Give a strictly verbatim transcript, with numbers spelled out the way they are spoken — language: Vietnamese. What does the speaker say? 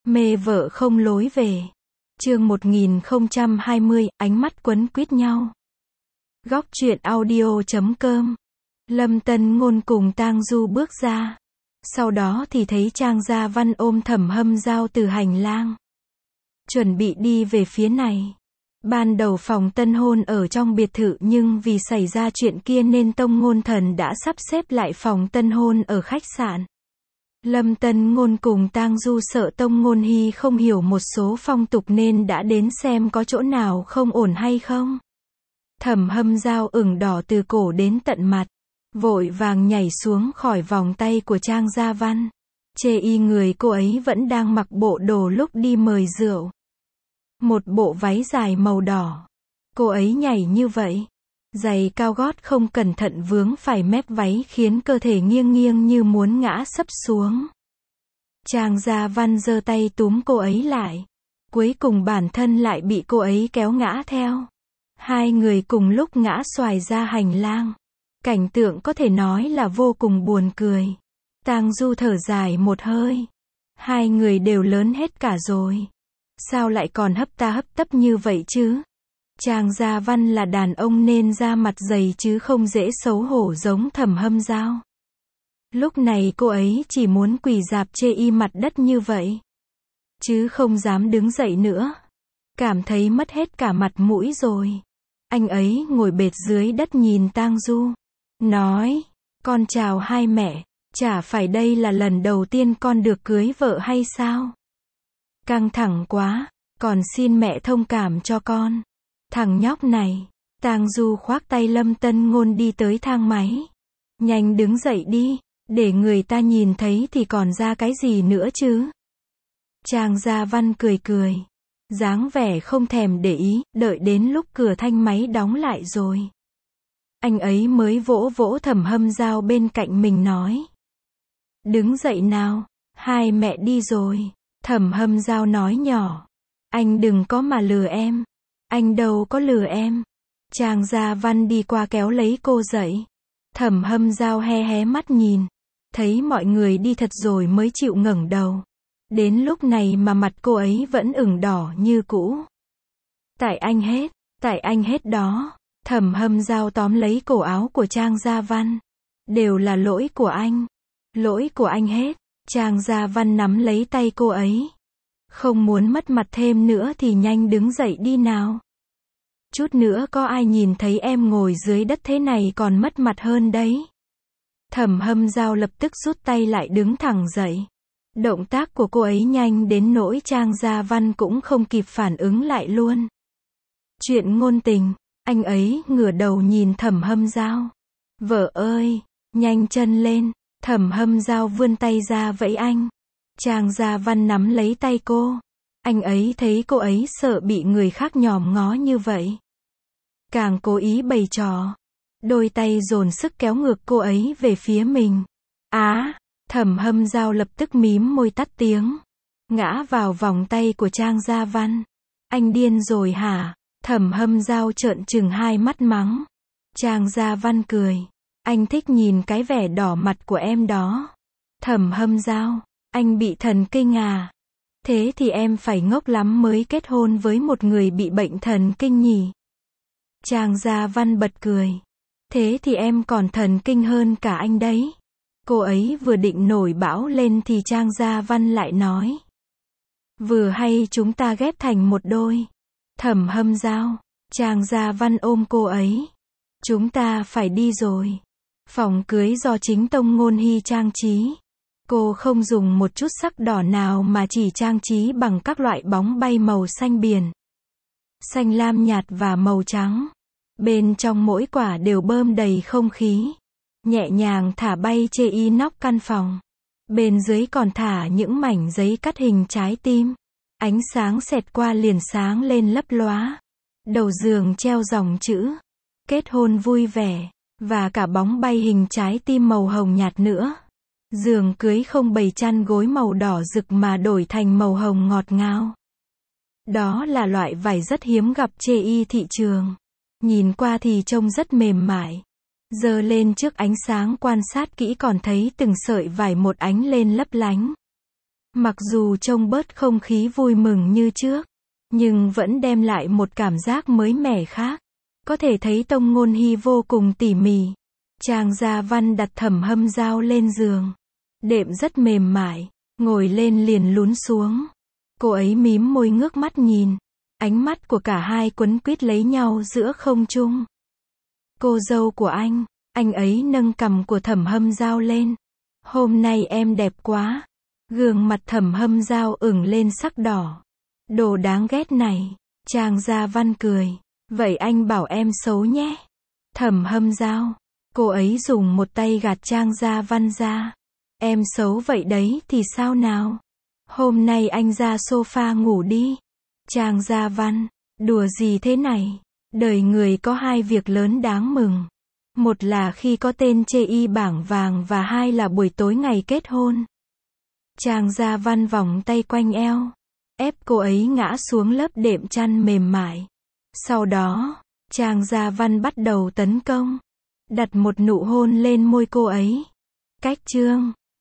Mê vợ không lối về. Chương một nghìn không trăm hai mươi, ánh mắt quấn quýt nhau. Góc truyện audio chấm com. Lâm Tân Ngôn cùng Tang Du bước ra. Sau đó thì thấy Trang Gia Văn ôm Thẩm Hâm Dao từ hành lang. Chuẩn bị đi về phía này. Ban đầu phòng tân hôn ở trong biệt thự nhưng vì xảy ra chuyện kia nên Tông Ngôn Thần đã sắp xếp lại phòng tân hôn ở khách sạn. Lâm Tân Ngôn cùng Tang Du sợ Tông Ngôn Hy không hiểu một số phong tục nên đã đến xem có chỗ nào không ổn hay không. Thẩm Hâm Dao ửng đỏ từ cổ đến tận mặt, vội vàng nhảy xuống khỏi vòng tay của Trang Gia Văn. Chê y người cô ấy vẫn đang mặc bộ đồ lúc đi mời rượu. Một bộ váy dài màu đỏ. Cô ấy nhảy như vậy. Giày cao gót không cẩn thận vướng phải mép váy khiến cơ thể nghiêng nghiêng như muốn ngã sấp xuống. Trang Gia Văn giơ tay túm cô ấy lại. Cuối cùng bản thân lại bị cô ấy kéo ngã theo. Hai người cùng lúc ngã xoài ra hành lang. Cảnh tượng có thể nói là vô cùng buồn cười. Tang Du thở dài một hơi. Hai người đều lớn hết cả rồi. Sao lại còn hấp ta hấp tấp như vậy chứ? Trang Gia Văn là đàn ông nên da mặt dày chứ không dễ xấu hổ giống Thẩm Hâm Dao. Lúc này cô ấy chỉ muốn quỳ rạp chê y mặt đất như vậy. Chứ không dám đứng dậy nữa. Cảm thấy mất hết cả mặt mũi rồi. Anh ấy ngồi bệt dưới đất nhìn Tang Du. Nói, con chào hai mẹ, chả phải đây là lần đầu tiên con được cưới vợ hay sao? Căng thẳng quá, còn xin mẹ thông cảm cho con. Thằng nhóc này. Tang Du khoác tay Lâm Tân Ngôn đi tới thang máy. Nhanh đứng dậy đi, để người ta nhìn thấy thì còn ra cái gì nữa chứ. Trang Gia Văn cười cười, dáng vẻ không thèm để ý, đợi đến lúc cửa thang máy đóng lại rồi. Anh ấy mới vỗ vỗ Thẩm Hâm Dao bên cạnh mình nói. Đứng dậy nào, hai mẹ đi rồi. Thẩm Hâm Dao nói nhỏ. Anh đừng có mà lừa em. Anh đâu có lừa em. Trang Gia Văn đi qua kéo lấy cô dậy. Thẩm Hâm Dao hé hé mắt nhìn. Thấy mọi người đi thật rồi mới chịu ngẩng đầu. Đến lúc này mà mặt cô ấy vẫn ửng đỏ như cũ. Tại anh hết, tại anh hết đó. Thẩm Hâm Dao tóm lấy cổ áo của Trang Gia Văn. Đều là lỗi của anh. Lỗi của anh hết. Trang Gia Văn nắm lấy tay cô ấy. Không muốn mất mặt thêm nữa thì nhanh đứng dậy đi nào. Chút nữa có ai nhìn thấy em ngồi dưới đất thế này còn mất mặt hơn đấy. Thẩm Hâm Dao lập tức rút tay lại đứng thẳng dậy. Động tác của cô ấy nhanh đến nỗi Trang Gia Văn cũng không kịp phản ứng lại luôn. Chuyện ngôn tình, anh ấy ngửa đầu nhìn Thẩm Hâm Dao. Vợ ơi, nhanh chân lên. Thẩm Hâm Dao vươn tay ra vẫy anh. Trang Gia Văn nắm lấy tay cô. Anh ấy thấy cô ấy sợ bị người khác nhòm ngó như vậy. Càng cố ý bày trò. Đôi tay dồn sức kéo ngược cô ấy về phía mình. Á, à, Thẩm Hâm Dao lập tức mím môi tắt tiếng. Ngã vào vòng tay của Trang Gia Văn. Anh điên rồi hả? Thẩm Hâm Dao trợn trừng hai mắt mắng. Trang Gia Văn cười. Anh thích nhìn cái vẻ đỏ mặt của em đó. Thẩm Hâm Dao. Anh bị thần kinh à? Thế thì em phải ngốc lắm mới kết hôn với một người bị bệnh thần kinh nhỉ? Trang Gia Văn bật cười. Thế thì em còn thần kinh hơn cả anh đấy. Cô ấy vừa định nổi bão lên thì Trang Gia Văn lại nói. Vừa hay chúng ta ghép thành một đôi. Thẩm Hâm Dao. Trang Gia Văn ôm cô ấy. Chúng ta phải đi rồi. Phòng cưới do chính Tông Ngôn Hy trang trí. Cô không dùng một chút sắc đỏ nào mà chỉ trang trí bằng các loại bóng bay màu xanh biển, xanh lam nhạt và màu trắng. Bên trong mỗi quả đều bơm đầy không khí. Nhẹ nhàng thả bay chê y nóc căn phòng. Bên dưới còn thả những mảnh giấy cắt hình trái tim. Ánh sáng xẹt qua liền sáng lên lấp lóa. Đầu giường treo dòng chữ. Kết hôn vui vẻ. Và cả bóng bay hình trái tim màu hồng nhạt nữa. Giường cưới không bày chăn gối màu đỏ rực mà đổi thành màu hồng ngọt ngào. Đó là loại vải rất hiếm gặp chê y thị trường. Nhìn qua thì trông rất mềm mại. Giơ lên trước ánh sáng quan sát kỹ còn thấy từng sợi vải một ánh lên lấp lánh. Mặc dù trông bớt không khí vui mừng như trước, nhưng vẫn đem lại một cảm giác mới mẻ khác. Có thể thấy Tông Ngôn Hy vô cùng tỉ mỉ. Trang Gia Văn đặt Thẩm Hâm Dao lên giường. Đệm rất mềm mại, ngồi lên liền lún xuống. Cô ấy mím môi ngước mắt nhìn. Ánh mắt của cả hai quấn quýt lấy nhau giữa không trung. Cô dâu của anh, anh ấy nâng cằm của Thẩm Hâm Dao lên. Hôm nay em đẹp quá. Gương mặt Thẩm Hâm Dao ửng lên sắc đỏ. Đồ đáng ghét này. Trang Gia Văn cười. Vậy anh bảo em xấu nhé. Thẩm Hâm Dao. Cô ấy dùng một tay gạt Trang Gia Văn ra. Em xấu vậy đấy thì sao nào? Hôm nay anh ra sofa ngủ đi. Trang Gia Văn. Đùa gì thế này? Đời người có hai việc lớn đáng mừng. Một là khi có tên chê y bảng vàng và hai là buổi tối ngày kết hôn. Trang Gia Văn vòng tay quanh eo, ép cô ấy ngã xuống lớp đệm chăn mềm mại. Sau đó, Trang Gia Văn bắt đầu tấn công, đặt một nụ hôn lên môi cô ấy. Cách chương